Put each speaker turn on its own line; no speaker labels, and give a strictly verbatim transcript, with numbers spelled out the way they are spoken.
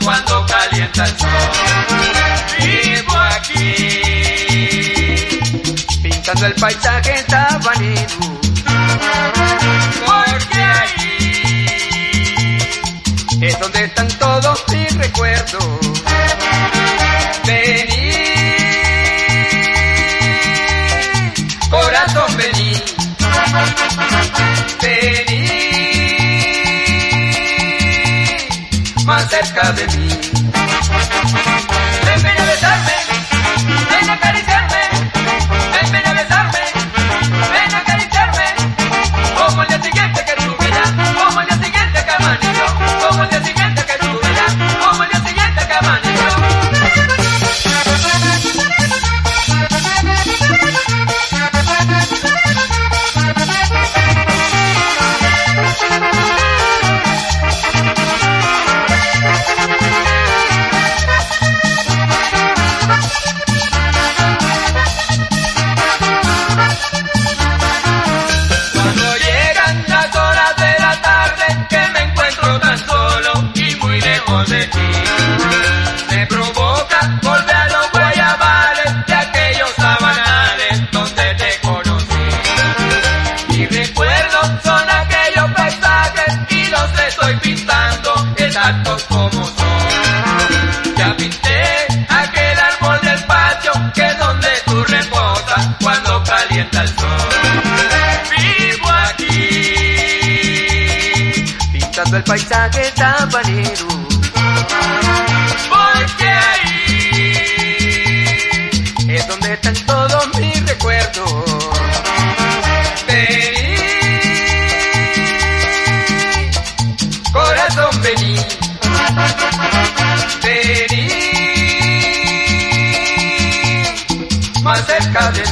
cuando calienta el sol. Vivo aquí,
pintando el paisaje sabanero,
porque ahí
es donde están todos mis recuerdos.
Vení, corazón, vení, vení más cerca de mí. Ven, ven a besarme, ven a acariciarme, ven, ven a besarme, ven a acariciarme, como el día siguiente que estuve ya, como el día siguiente que amaneció, como el día siguiente que estuve ya, como el día siguiente que amaneció. De ti, me provoca volver a los guayabales de aquellos sabanales donde te conocí. Mis recuerdos son aquellos paisajes y los estoy pintando exactos como son. Ya pinté aquel árbol del patio que es donde tú reposas cuando calienta el sol. Vivo aquí,
pintando el paisaje sabanero,
porque ahí
es donde están todos mis recuerdos.
Vení, corazón, vení, vení más cerca de